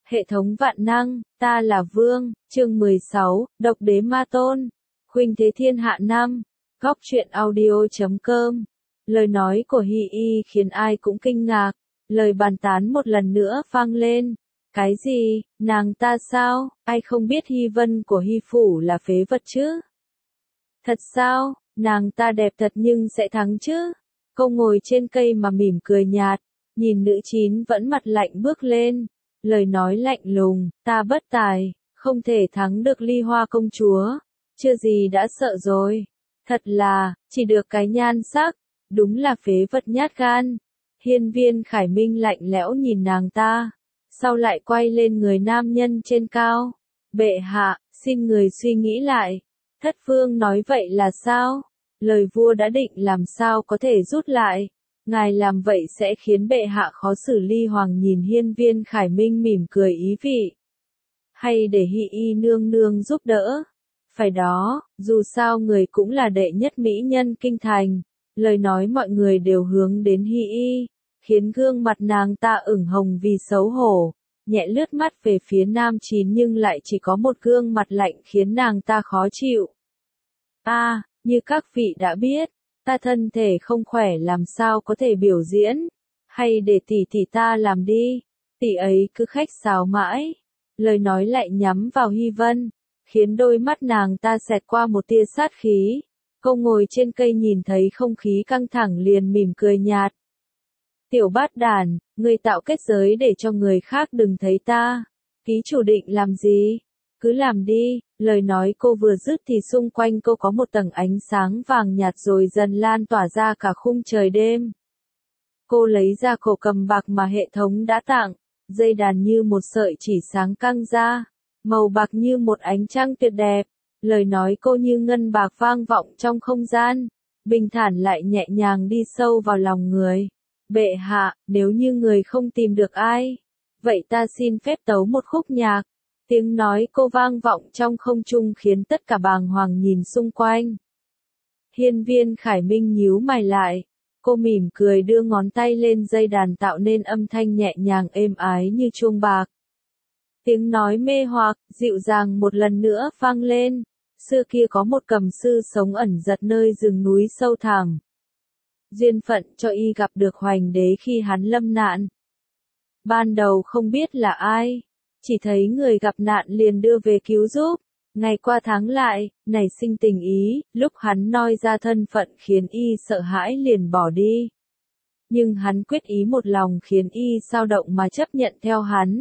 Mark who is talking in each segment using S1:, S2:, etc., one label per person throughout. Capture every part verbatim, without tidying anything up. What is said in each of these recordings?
S1: Hệ thống vạn năng, ta là Vương, chương mười sáu, Độc đế ma tôn, khuynh thế thiên hạ năm, góc truyện audio.com. Lời nói của Hi Y khiến ai cũng kinh ngạc, lời bàn tán một lần nữa vang lên. Cái gì, nàng ta sao, ai không biết Hi Vân của Hi Phủ là phế vật chứ? Thật sao, nàng ta đẹp thật nhưng sẽ thắng chứ? Cô ngồi trên cây mà mỉm cười nhạt, nhìn nữ chín vẫn mặt lạnh bước lên. Lời nói lạnh lùng, ta bất tài, không thể thắng được Ly Hoa công chúa, chưa gì đã sợ rồi. Thật là, chỉ được cái nhan sắc, đúng là phế vật nhát gan. Hiên Viên Khải Minh lạnh lẽo nhìn nàng ta, sau lại quay lên người nam nhân trên cao. Bệ hạ, xin người suy nghĩ lại. Thất vương nói vậy là sao? Lời vua đã định làm sao có thể rút lại? Ngài làm vậy sẽ khiến bệ hạ khó xử. Ly Hoàng nhìn Hiên Viên Khải Minh mỉm cười ý vị. Hay để Hi Y nương nương giúp đỡ? Phải đó, dù sao người cũng là đệ nhất mỹ nhân kinh thành. Lời nói mọi người đều hướng đến Hi Y, khiến gương mặt nàng ta ửng hồng vì xấu hổ. Nhẹ lướt mắt về phía nam chín nhưng lại chỉ có một gương mặt lạnh khiến nàng ta khó chịu. A, à, như các vị đã biết, ta thân thể không khỏe làm sao có thể biểu diễn, hay để tỷ tỷ ta làm đi. Tỷ ấy cứ khách sáo mãi, lời nói lại nhắm vào Hi Vân, khiến đôi mắt nàng ta xẹt qua một tia sát khí. Cô ngồi trên cây nhìn thấy không khí căng thẳng liền mỉm cười nhạt. Tiểu bát đàn, ngươi tạo kết giới để cho người khác đừng thấy ta. Ký chủ định làm gì? Cứ làm đi. Lời nói cô vừa dứt thì xung quanh cô có một tầng ánh sáng vàng nhạt rồi dần lan tỏa ra cả khung trời đêm. Cô lấy ra cổ cầm bạc mà hệ thống đã tặng, dây đàn như một sợi chỉ sáng căng ra, màu bạc như một ánh trăng tuyệt đẹp. Lời nói cô như ngân bạc vang vọng trong không gian, bình thản lại nhẹ nhàng đi sâu vào lòng người. Bệ hạ, nếu như người không tìm được ai, vậy ta xin phép tấu một khúc nhạc. Tiếng nói cô vang vọng trong không trung khiến tất cả bàng hoàng nhìn xung quanh. Hiên Viên Khải Minh nhíu mày lại, cô mỉm cười đưa ngón tay lên dây đàn tạo nên âm thanh nhẹ nhàng êm ái như chuông bạc. Tiếng nói mê hoặc, dịu dàng một lần nữa vang lên. Xưa kia có một cầm sư sống ẩn giật nơi rừng núi sâu thẳm. Duyên phận cho y gặp được Hoành Đế khi hắn lâm nạn. Ban đầu không biết là ai, chỉ thấy người gặp nạn liền đưa về cứu giúp. Ngày qua tháng lại, nảy sinh tình ý, lúc hắn noi ra thân phận khiến y sợ hãi liền bỏ đi. Nhưng hắn quyết ý một lòng khiến y sao động mà chấp nhận theo hắn.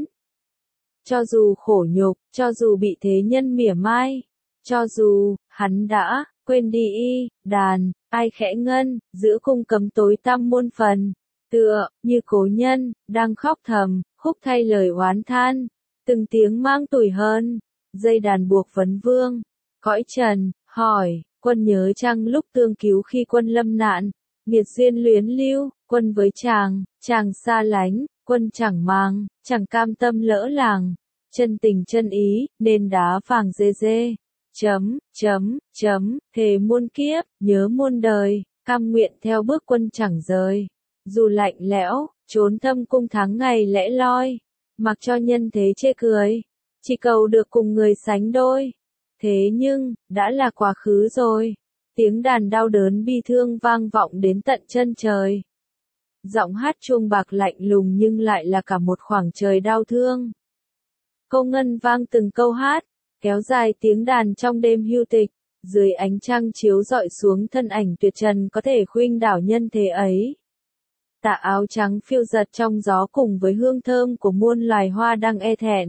S1: Cho dù khổ nhục, cho dù bị thế nhân mỉa mai, cho dù hắn đã quên đi y, đàn, ai khẽ ngân, giữa cung cấm tối tăm muôn phần, tựa như cố nhân đang khóc thầm, khúc thay lời oán than, từng tiếng mang tủi hơn. Dây đàn buộc vấn vương, cõi trần, hỏi, quân nhớ chăng lúc tương cứu khi quân lâm nạn, nghiệt duyên luyến lưu, quân với chàng, chàng xa lánh, quân chẳng mang, chẳng cam tâm lỡ làng, chân tình chân ý, nên đá vàng dê dê. Chấm, chấm, chấm, thề muôn kiếp, nhớ muôn đời, cam nguyện theo bước quân chẳng rời. Dù lạnh lẽo, trốn thâm cung tháng ngày lẽ loi, mặc cho nhân thế chê cười, chỉ cầu được cùng người sánh đôi. Thế nhưng, đã là quá khứ rồi. Tiếng đàn đau đớn bi thương vang vọng đến tận chân trời. Giọng hát chuông bạc lạnh lùng nhưng lại là cả một khoảng trời đau thương. Câu ngân vang từng câu hát, kéo dài tiếng đàn trong đêm hưu tịch, dưới ánh trăng chiếu rọi xuống thân ảnh tuyệt trần có thể khuynh đảo nhân thế ấy. Tà áo trắng phiêu giật trong gió cùng với hương thơm của muôn loài hoa đang e thẹn.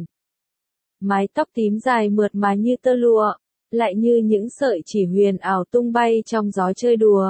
S1: Mái tóc tím dài mượt mà như tơ lụa, lại như những sợi chỉ huyền ảo tung bay trong gió chơi đùa.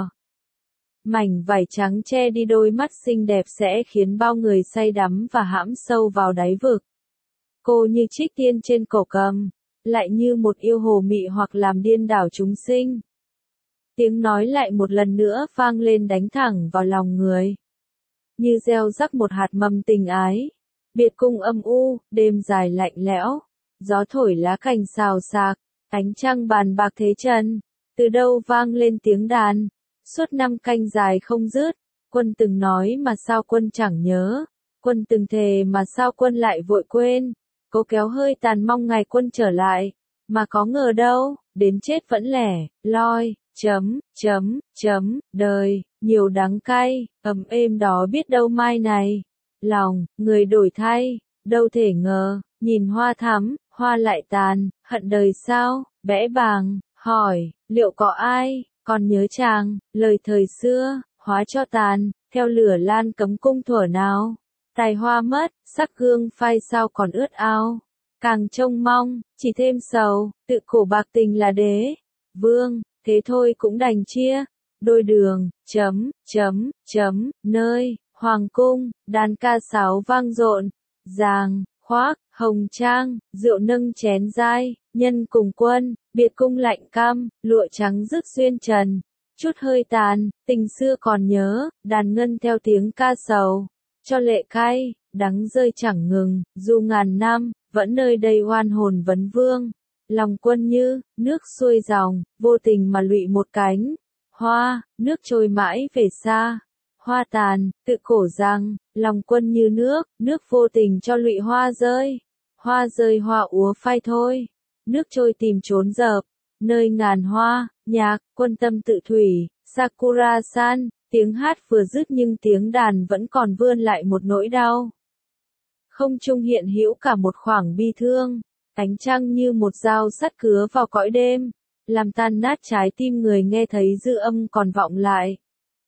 S1: Mảnh vải trắng che đi đôi mắt xinh đẹp sẽ khiến bao người say đắm và hãm sâu vào đáy vực. Cô như trích tiên trên cổ cầm, lại như một yêu hồ mị hoặc làm điên đảo chúng sinh. Tiếng nói lại một lần nữa vang lên đánh thẳng vào lòng người. Như gieo rắc một hạt mầm tình ái. Biệt cung âm u, đêm dài lạnh lẽo, gió thổi lá cành xào xạc, ánh trăng bàn bạc thế trần. Từ đâu vang lên tiếng đàn, suốt năm canh dài không dứt. Quân từng nói mà sao quân chẳng nhớ, quân từng thề mà sao quân lại vội quên. Cô kéo hơi tàn mong ngài quân trở lại, mà có ngờ đâu, đến chết vẫn lẻ, loi, chấm, chấm, chấm, đời, nhiều đắng cay, ấm êm đó biết đâu mai này. Lòng, người đổi thay, đâu thể ngờ, nhìn hoa thắm, hoa lại tàn, hận đời sao, bẽ bàng, hỏi, liệu có ai, còn nhớ chàng, lời thời xưa, hóa cho tàn, theo lửa lan cấm cung thuở nào. Tài hoa mất, sắc gương phai sao còn ướt áo. Càng trông mong, chỉ thêm sầu, tự khổ bạc tình là đế. Vương, thế thôi cũng đành chia. Đôi đường, chấm, chấm, chấm, nơi, hoàng cung, đàn ca sáo vang rộn. Giàng, khoác, hồng trang, rượu nâng chén dai, nhân cùng quân, biệt cung lạnh cam, lụa trắng rước xuyên trần. Chút hơi tàn, tình xưa còn nhớ, đàn ngân theo tiếng ca sầu. Cho lệ cay, đắng rơi chẳng ngừng, dù ngàn năm, vẫn nơi đây oan hồn vấn vương. Lòng quân như, nước xuôi dòng, vô tình mà lụy một cánh. Hoa, nước trôi mãi về xa. Hoa tàn, tự khổ rằng, lòng quân như nước, nước vô tình cho lụy hoa rơi. Hoa rơi hoa úa phai thôi. Nước trôi tìm trốn dợp, nơi ngàn hoa, nhạc, quân tâm tự thủy, Sakura-san. Tiếng hát vừa dứt nhưng tiếng đàn vẫn còn vươn lại một nỗi đau. Không trung hiện hữu cả một khoảng bi thương, ánh trăng như một dao sắt cứa vào cõi đêm, làm tan nát trái tim người nghe thấy dư âm còn vọng lại.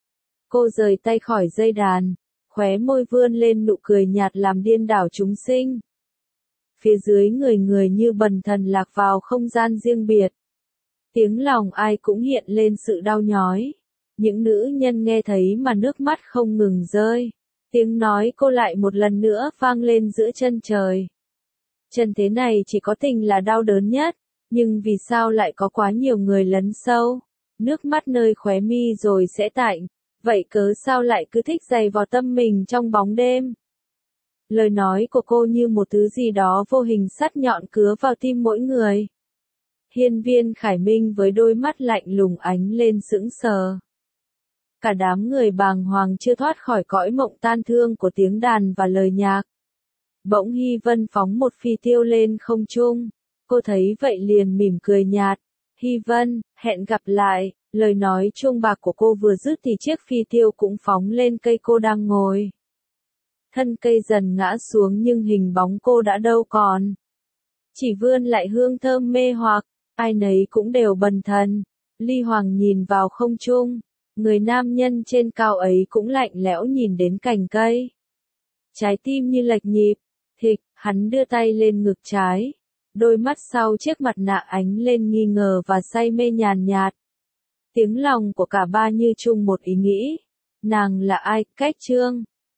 S1: Cô rời tay khỏi dây đàn, khóe môi vươn lên nụ cười nhạt làm điên đảo chúng sinh. Phía dưới người người như bần thần lạc vào không gian riêng biệt. Tiếng lòng ai cũng hiện lên sự đau nhói. Những nữ nhân nghe thấy mà nước mắt không ngừng rơi. Tiếng nói cô lại một lần nữa vang lên giữa chân trời. Trần thế này chỉ có tình là đau đớn nhất, nhưng vì sao lại có quá nhiều người lấn sâu? Nước mắt nơi khóe mi rồi sẽ tạnh, vậy cớ sao lại cứ thích giày vào tâm mình trong bóng đêm? Lời nói của cô như một thứ gì đó vô hình sắt nhọn cứa vào tim mỗi người. Hiên Viên Khải Minh với đôi mắt lạnh lùng ánh lên sững sờ. Cả đám người bàng hoàng chưa thoát khỏi cõi mộng tan thương của tiếng đàn và lời nhạc. Bỗng Hy Vân phóng một phi tiêu lên không trung. Cô thấy vậy liền mỉm cười nhạt. Hy Vân, hẹn gặp lại. Lời nói chuông bạc của cô vừa dứt thì chiếc phi tiêu cũng phóng lên cây cô đang ngồi. Thân cây dần ngã xuống nhưng hình bóng cô đã đâu còn. Chỉ vươn lại hương thơm mê hoặc, ai nấy cũng đều bần thần. Ly Hoàng nhìn vào không trung. Người nam nhân trên cao ấy cũng lạnh lẽo nhìn đến cành cây. Trái tim như lệch nhịp, thịch, hắn đưa tay lên ngực trái. Đôi mắt sau chiếc mặt nạ ánh lên nghi ngờ và say mê nhàn nhạt. Tiếng lòng của cả ba như chung một ý nghĩ. Nàng là ai, Cách Trương?